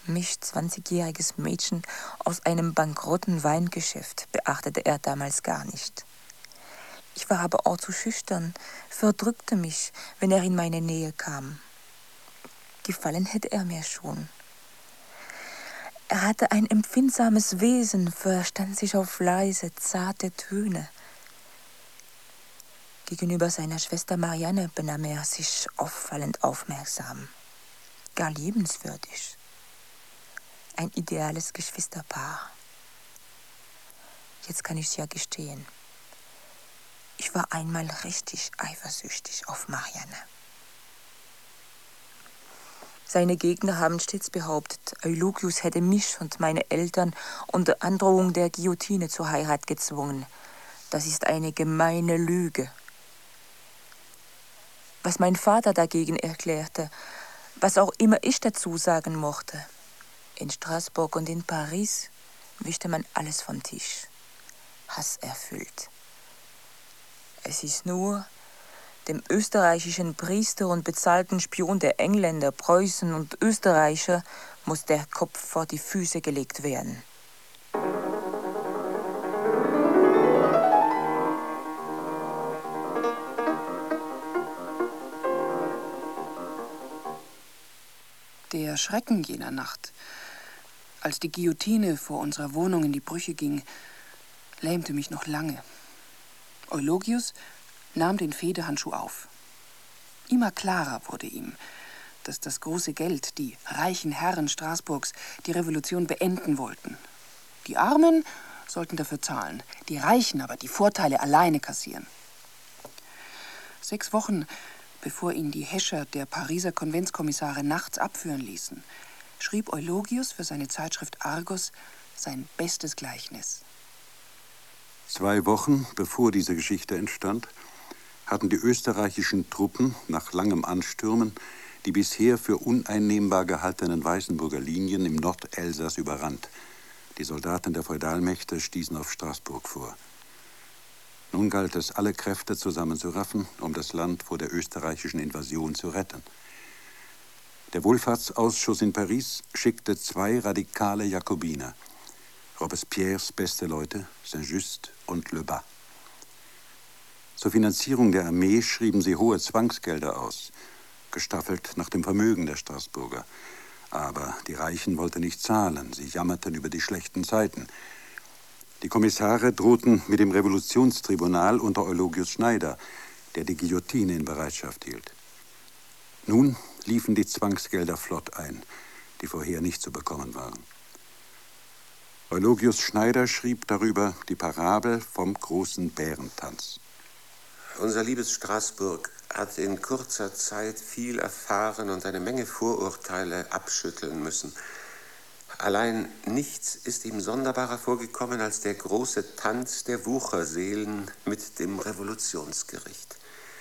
Mich, 20-jähriges Mädchen aus einem bankrotten Weingeschäft, beachtete er damals gar nicht. Ich war aber auch zu schüchtern, verdrückte mich, wenn er in meine Nähe kam. Gefallen hätte er mir schon. Er hatte ein empfindsames Wesen, verstand sich auf leise, zarte Töne. Gegenüber seiner Schwester Marianne benahm er sich auffallend aufmerksam, gar liebenswürdig. Ein ideales Geschwisterpaar. Jetzt kann ich's ja gestehen. Ich war einmal richtig eifersüchtig auf Marianne. Seine Gegner haben stets behauptet, Eulogius hätte mich und meine Eltern unter Androhung der Guillotine zur Heirat gezwungen. Das ist eine gemeine Lüge. Was mein Vater dagegen erklärte, was auch immer ich dazu sagen mochte. In Straßburg und in Paris wischte man alles vom Tisch. Hasserfüllt. Es ist nur dem österreichischen Priester und bezahlten Spion der Engländer, Preußen und Österreicher muss der Kopf vor die Füße gelegt werden. Der Schrecken jener Nacht, als die Guillotine vor unserer Wohnung in die Brüche ging, lähmte mich noch lange. Eulogius nahm den Fehdehandschuh auf. Immer klarer wurde ihm, dass das große Geld, die reichen Herren Straßburgs, die Revolution beenden wollten. Die Armen sollten dafür zahlen, die Reichen aber die Vorteile alleine kassieren. 6 Wochen, bevor ihn die Häscher der Pariser Konventskommissare nachts abführen ließen, schrieb Eulogius für seine Zeitschrift Argos sein bestes Gleichnis. 2 Wochen, bevor diese Geschichte entstand, hatten die österreichischen Truppen nach langem Anstürmen die bisher für uneinnehmbar gehaltenen Weißenburger Linien im Nordelsass überrannt. Die Soldaten der Feudalmächte stießen auf Straßburg vor. Nun galt es, alle Kräfte zusammenzuraffen, um das Land vor der österreichischen Invasion zu retten. Der Wohlfahrtsausschuss in Paris schickte 2 radikale Jakobiner, Robespierres beste Leute, Saint-Just und Lebas. Zur Finanzierung der Armee schrieben sie hohe Zwangsgelder aus, gestaffelt nach dem Vermögen der Straßburger. Aber die Reichen wollten nicht zahlen, sie jammerten über die schlechten Zeiten. Die Kommissare drohten mit dem Revolutionstribunal unter Eulogius Schneider, der die Guillotine in Bereitschaft hielt. Nun liefen die Zwangsgelder flott ein, die vorher nicht zu bekommen waren. Eulogius Schneider schrieb darüber die Parabel vom großen Bärentanz. Unser liebes Straßburg hat in kurzer Zeit viel erfahren und eine Menge Vorurteile abschütteln müssen. Allein nichts ist ihm sonderbarer vorgekommen als der große Tanz der Wucherseelen mit dem Revolutionsgericht.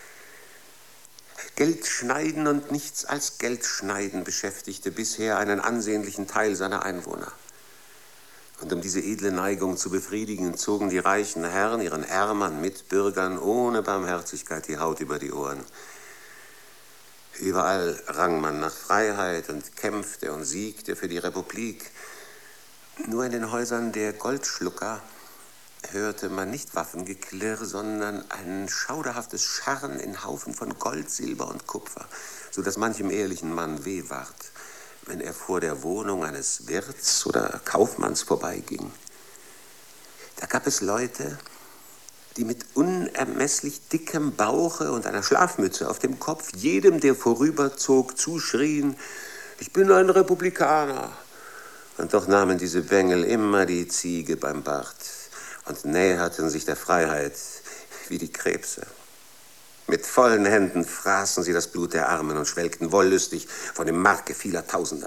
Geldschneiden und nichts als Geldschneiden beschäftigte bisher einen ansehnlichen Teil seiner Einwohner. Und um diese edle Neigung zu befriedigen, zogen die reichen Herren ihren ärmeren Mitbürgern ohne Barmherzigkeit die Haut über die Ohren. Überall rang man nach Freiheit und kämpfte und siegte für die Republik. Nur in den Häusern der Goldschlucker hörte man nicht Waffengeklirr, sondern ein schauderhaftes Scharren in Haufen von Gold, Silber und Kupfer, so dass manchem ehrlichen Mann weh ward, wenn er vor der Wohnung eines Wirts oder Kaufmanns vorbeiging. Da gab es Leute, die mit unermesslich dickem Bauche und einer Schlafmütze auf dem Kopf jedem, der vorüberzog, zuschrien: Ich bin ein Republikaner. Und doch nahmen diese Bengel immer die Ziege beim Bart und näherten sich der Freiheit wie die Krebse. Mit vollen Händen fraßen sie das Blut der Armen und schwelgten wollüstig von dem Marke vieler Tausender.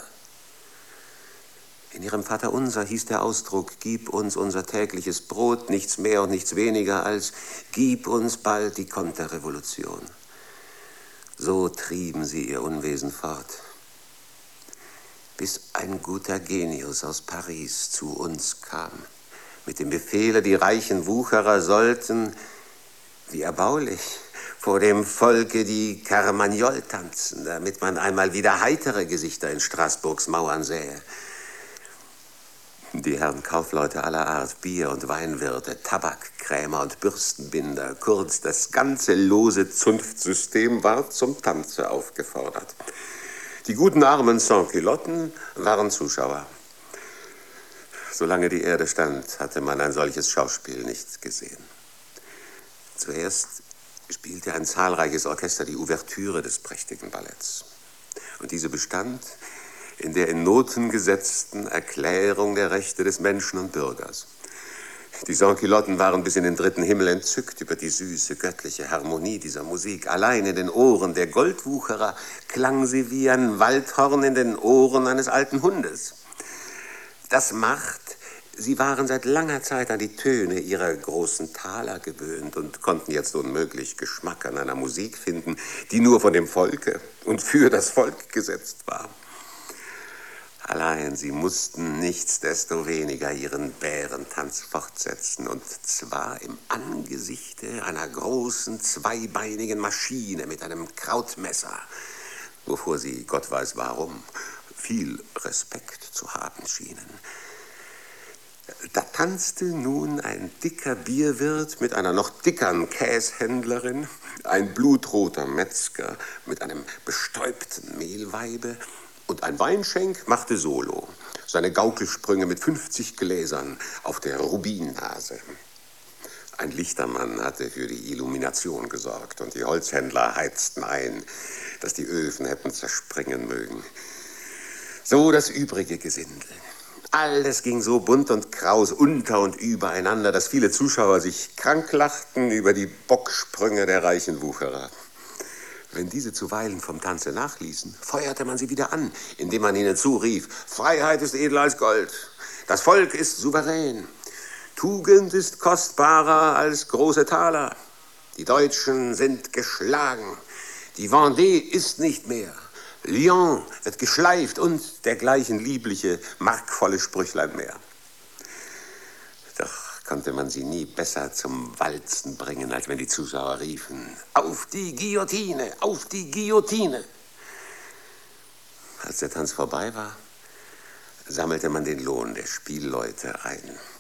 In ihrem Vaterunser hieß der Ausdruck: Gib uns unser tägliches Brot, nichts mehr und nichts weniger als gib uns bald die Konterrevolution. So trieben sie ihr Unwesen fort, bis ein guter Genius aus Paris zu uns kam, mit dem Befehle, die reichen Wucherer sollten, wie erbaulich, vor dem Volke die Carmagnole tanzen, damit man einmal wieder heitere Gesichter in Straßburgs Mauern sähe. Die Herren Kaufleute aller Art, Bier- und Weinwirte, Tabakkrämer und Bürstenbinder, kurz das ganze lose Zunftsystem war zum Tanze aufgefordert. Die guten armen Sans-Culotten waren Zuschauer. Solange die Erde stand, hatte man ein solches Schauspiel nicht gesehen. Zuerst spielte ein zahlreiches Orchester die Ouvertüre des prächtigen Balletts. Und diese bestand in der in Noten gesetzten Erklärung der Rechte des Menschen und Bürgers. Die Sans-Culotten waren bis in den 3. Himmel entzückt über die süße, göttliche Harmonie dieser Musik. Allein in den Ohren der Goldwucherer klang sie wie ein Waldhorn in den Ohren eines alten Hundes. Das macht, sie waren seit langer Zeit an die Töne ihrer großen Taler gewöhnt und konnten jetzt unmöglich Geschmack an einer Musik finden, die nur von dem Volke und für das Volk gesetzt war. Allein sie mussten nichtsdestoweniger ihren Bärentanz fortsetzen, und zwar im Angesichte einer großen, zweibeinigen Maschine mit einem Krautmesser, wovor sie, Gott weiß warum, viel Respekt zu haben schienen. Da tanzte nun ein dicker Bierwirt mit einer noch dickeren Käshändlerin, ein blutroter Metzger mit einem bestäubten Mehlweibe, und ein Weinschenk machte Solo, seine Gaukelsprünge mit 50 Gläsern auf der Rubinnase. Ein Lichtermann hatte für die Illumination gesorgt, und die Holzhändler heizten ein, dass die Öfen hätten zerspringen mögen. So das übrige Gesindel. Alles ging so bunt und kraus unter und übereinander, dass viele Zuschauer sich krank lachten über die Bocksprünge der reichen Wucherer. Wenn diese zuweilen vom Tanze nachließen, feuerte man sie wieder an, indem man ihnen zurief: Freiheit ist edler als Gold, das Volk ist souverän, Tugend ist kostbarer als große Taler, die Deutschen sind geschlagen, die Vendée ist nicht mehr, Lyon wird geschleift und dergleichen liebliche, markvolle Sprüchlein mehr. Doch konnte man sie nie besser zum Walzen bringen, als wenn die Zuschauer riefen: Auf die Guillotine, auf die Guillotine! Als der Tanz vorbei war, sammelte man den Lohn der Spielleute ein.